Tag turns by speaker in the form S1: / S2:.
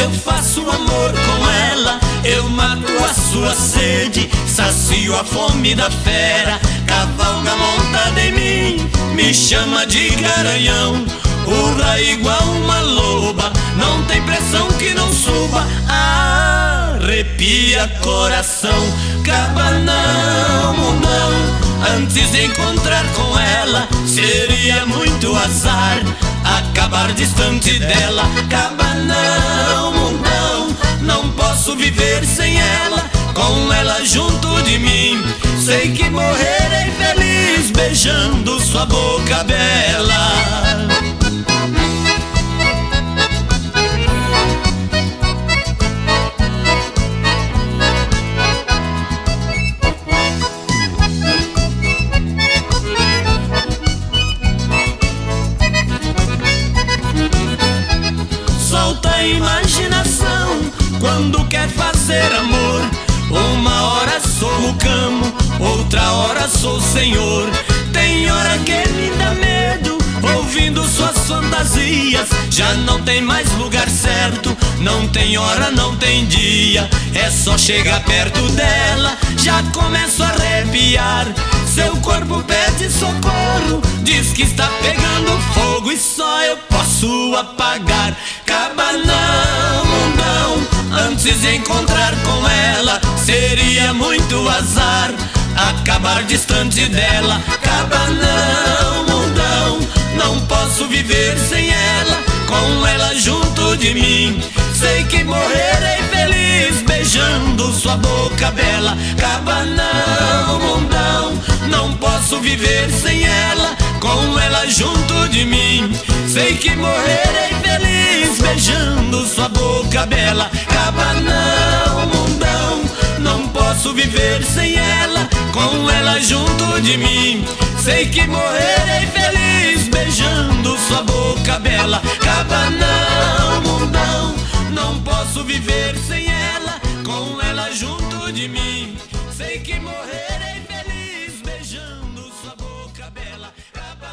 S1: eu faço amor com ela, eu mato a sua sede, sacio a fome da fera. Cavalga montada em mim, me chama de garanhão, urra igual uma loba, não tem pressão que não suba, arrepia coração. Cabanão, mundão, antes de encontrar com ela, seria muito azar acabar distante dela. Cabanão, mundão, não posso viver sem ela, com ela junto de mim, sei que morrerei feliz beijando sua boca bela. Solta a imaginação quando quer fazer amor. Uma hora sou o camo, outra hora sou o senhor. Tem hora que me dá medo ouvindo suas fantasias. Já não tem mais lugar certo, não tem hora, não tem dia. É só chegar perto dela, já começo a arrepiar. Seu corpo pede socorro, diz que está pegando fogo e só eu posso apagar. Cabanão, mundão, antes de encontrar com ela, seria muito azar acabar distante dela. Cabanão, mundão, não posso viver sem ela, com ela junto de mim, sei que morrerei feliz beijando sua boca bela. Cabanão, mundão, não posso viver sem ela, com ela junto de mim, sei que morrerei feliz beijando sua boca bela. Cabanão, mundão, não posso viver sem ela, com ela junto de mim, sei que morrerei feliz beijando sua boca bela. Cabanão,